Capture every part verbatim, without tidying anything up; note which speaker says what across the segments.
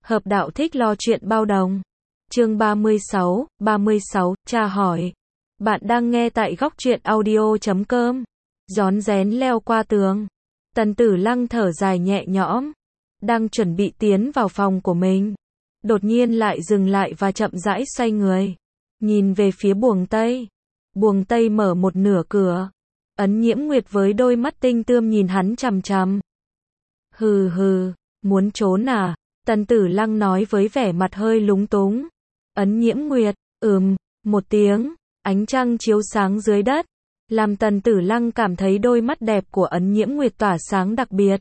Speaker 1: Hợp đạo thích lo chuyện bao đồng. Chương ba mươi sáu, ba mươi sáu, tra hỏi. Bạn đang nghe tại góc truyện audio chấm com. Rón rén leo qua tường. Tần Tử Lăng thở dài nhẹ nhõm. Đang chuẩn bị tiến vào phòng của mình. Đột nhiên lại dừng lại và chậm rãi xoay người. Nhìn về phía buồng Tây. Buồng Tây mở một nửa cửa. Ấn Nhiễm Nguyệt với đôi mắt tinh tươm nhìn hắn chằm chằm. Hừ hừ, muốn trốn à? Tần Tử Lăng nói với vẻ mặt hơi lúng túng. Ấn Nhiễm Nguyệt, ừm, một tiếng, ánh trăng chiếu sáng dưới đất, làm Tần Tử Lăng cảm thấy đôi mắt đẹp của Ấn Nhiễm Nguyệt tỏa sáng đặc biệt.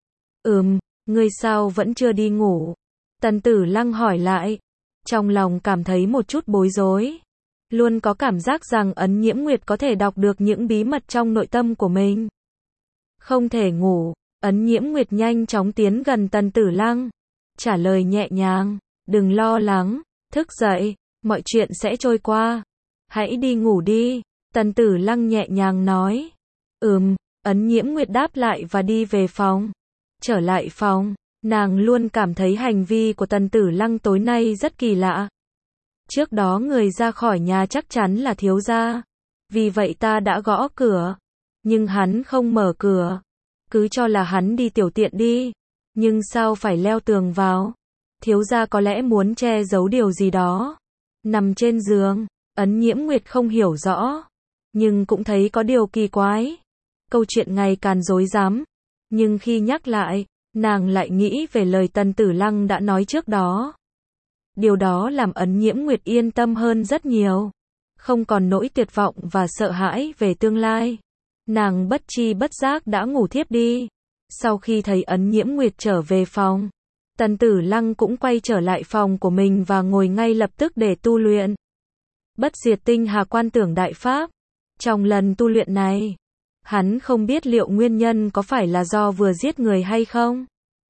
Speaker 1: Ừm, ngươi sao vẫn chưa đi ngủ? Tần Tử Lăng hỏi lại, trong lòng cảm thấy một chút bối rối. Luôn có cảm giác rằng Ấn Nhiễm Nguyệt có thể đọc được những bí mật trong nội tâm của mình. Không thể ngủ, Ấn Nhiễm Nguyệt nhanh chóng tiến gần Tần Tử Lăng. Trả lời nhẹ nhàng, đừng lo lắng, thức dậy, mọi chuyện sẽ trôi qua. Hãy đi ngủ đi, Tần Tử Lăng nhẹ nhàng nói. Ừm, Ấn Nhiễm Nguyệt đáp lại và đi về phòng. Trở lại phòng, nàng luôn cảm thấy hành vi của Tần Tử Lăng tối nay rất kỳ lạ. Trước đó người ra khỏi nhà chắc chắn là thiếu gia. Vì vậy ta đã gõ cửa. Nhưng hắn không mở cửa. Cứ cho là hắn đi tiểu tiện đi. Nhưng sao phải leo tường vào? Thiếu gia có lẽ muốn che giấu điều gì đó. Nằm trên giường, Ấn Nhiễm Nguyệt không hiểu rõ. Nhưng cũng thấy có điều kỳ quái. Câu chuyện ngày càng rối rắm. Nhưng khi nhắc lại, nàng lại nghĩ về lời Tần Tử Lăng đã nói trước đó. Điều đó làm Ấn Nhiễm Nguyệt yên tâm hơn rất nhiều. Không còn nỗi tuyệt vọng và sợ hãi về tương lai. Nàng bất tri bất giác đã ngủ thiếp đi. Sau khi thấy Ấn Nhiễm Nguyệt trở về phòng, Tần Tử Lăng cũng quay trở lại phòng của mình và ngồi ngay lập tức để tu luyện. Bất diệt tinh hà quan tưởng đại pháp. Trong lần tu luyện này, hắn không biết liệu nguyên nhân có phải là do vừa giết người hay không.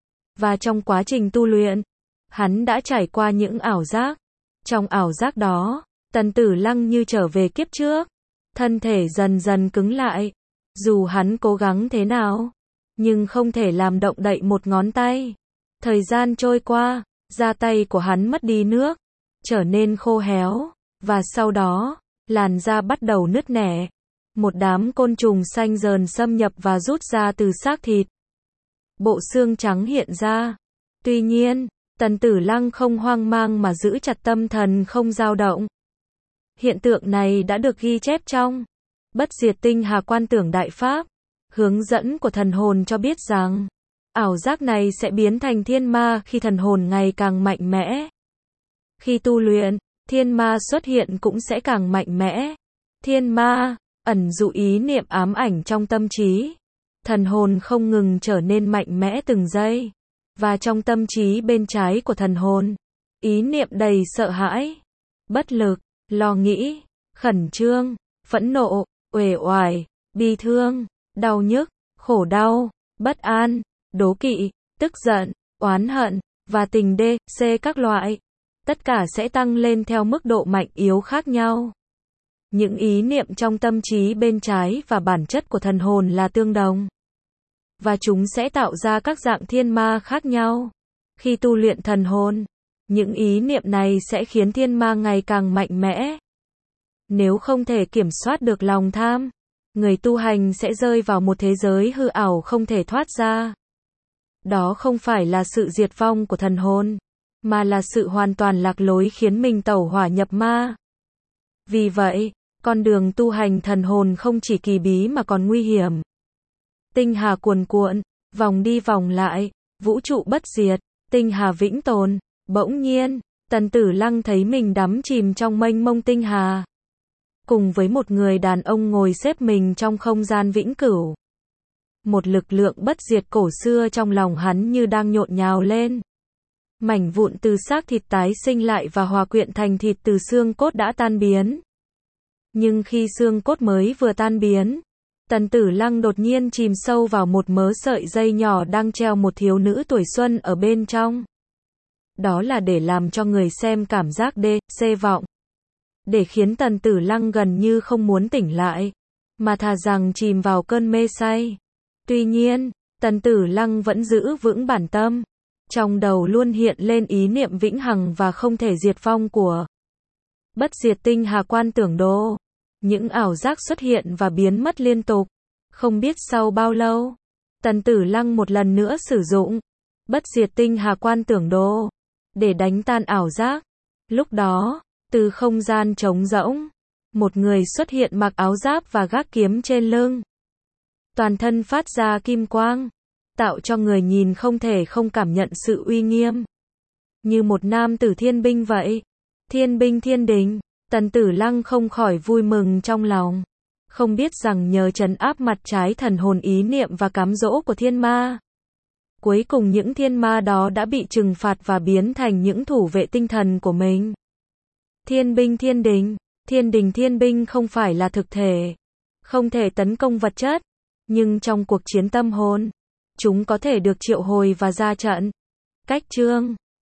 Speaker 1: Và trong quá trình tu luyện, hắn đã trải qua những ảo giác. Trong ảo giác đó, Tần Tử Lăng như trở về kiếp trước. Thân thể dần dần cứng lại. Dù hắn cố gắng thế nào, nhưng không thể làm động đậy một ngón tay. Thời gian trôi qua, da tay của hắn mất đi nước, trở nên khô héo, và sau đó, làn da bắt đầu nứt nẻ. Một đám côn trùng xanh dờn xâm nhập và rút ra từ xác thịt. Bộ xương trắng hiện ra. Tuy nhiên, Tần Tử Lăng không hoang mang mà giữ chặt tâm thần không dao động. Hiện tượng này đã được ghi chép trong Bất diệt tinh hà quan tưởng đại pháp. Hướng dẫn của thần hồn cho biết rằng, ảo giác này sẽ biến thành thiên ma khi thần hồn ngày càng mạnh mẽ. Khi tu luyện, thiên ma xuất hiện cũng sẽ càng mạnh mẽ. Thiên ma, ẩn dụ ý niệm ám ảnh trong tâm trí. Thần hồn không ngừng trở nên mạnh mẽ từng giây. Và trong tâm trí bên trái của thần hồn, ý niệm đầy sợ hãi, bất lực, lo nghĩ, khẩn trương, phẫn nộ, uể oải, bi thương, đau nhức, khổ đau, bất an, đố kỵ, tức giận, oán hận, và tình đê, xê các loại. Tất cả sẽ tăng lên theo mức độ mạnh yếu khác nhau. Những ý niệm trong tâm trí bên trái và bản chất của thần hồn là tương đồng. Và chúng sẽ tạo ra các dạng thiên ma khác nhau. Khi tu luyện thần hồn, những ý niệm này sẽ khiến thiên ma ngày càng mạnh mẽ. Nếu không thể kiểm soát được lòng tham, người tu hành sẽ rơi vào một thế giới hư ảo không thể thoát ra. Đó không phải là sự diệt vong của thần hồn, mà là sự hoàn toàn lạc lối khiến mình tẩu hỏa nhập ma. Vì vậy, con đường tu hành thần hồn không chỉ kỳ bí mà còn nguy hiểm. Tinh hà cuồn cuộn, vòng đi vòng lại, vũ trụ bất diệt, tinh hà vĩnh tồn. Bỗng nhiên, Tần Tử Lăng thấy mình đắm chìm trong mênh mông tinh hà. Cùng với một người đàn ông ngồi xếp mình trong không gian vĩnh cửu. Một lực lượng bất diệt cổ xưa trong lòng hắn như đang nhộn nhào lên. Mảnh vụn từ xác thịt tái sinh lại và hòa quyện thành thịt từ xương cốt đã tan biến. Nhưng khi xương cốt mới vừa tan biến, Tần Tử Lăng đột nhiên chìm sâu vào một mớ sợi dây nhỏ đang treo một thiếu nữ tuổi xuân ở bên trong. Đó là để làm cho người xem cảm giác đê, xê vọng. Để khiến Tần Tử Lăng gần như không muốn tỉnh lại, mà thà rằng chìm vào cơn mê say. Tuy nhiên, Tần Tử Lăng vẫn giữ vững bản tâm. Trong đầu luôn hiện lên ý niệm vĩnh hằng và không thể diệt vong của bất diệt tinh hà quan tưởng đồ. Những ảo giác xuất hiện và biến mất liên tục. Không biết sau bao lâu, Tần Tử Lăng một lần nữa sử dụng bất diệt tinh hà quan tưởng đồ để đánh tan ảo giác. Lúc đó, từ không gian trống rỗng, một người xuất hiện mặc áo giáp và gác kiếm trên lưng. Toàn thân phát ra kim quang, tạo cho người nhìn không thể không cảm nhận sự uy nghiêm. Như một nam tử thiên binh vậy. Thiên binh thiên đình, Tần Tử Lăng không khỏi vui mừng trong lòng. Không biết rằng nhờ trấn áp mặt trái thần hồn ý niệm và cám dỗ của thiên ma, cuối cùng những thiên ma đó đã bị trừng phạt và biến thành những thủ vệ tinh thần của mình. Thiên binh thiên đình, thiên đình thiên binh không phải là thực thể, không thể tấn công vật chất, nhưng trong cuộc chiến tâm hồn, chúng có thể được triệu hồi và ra trận. Cách chương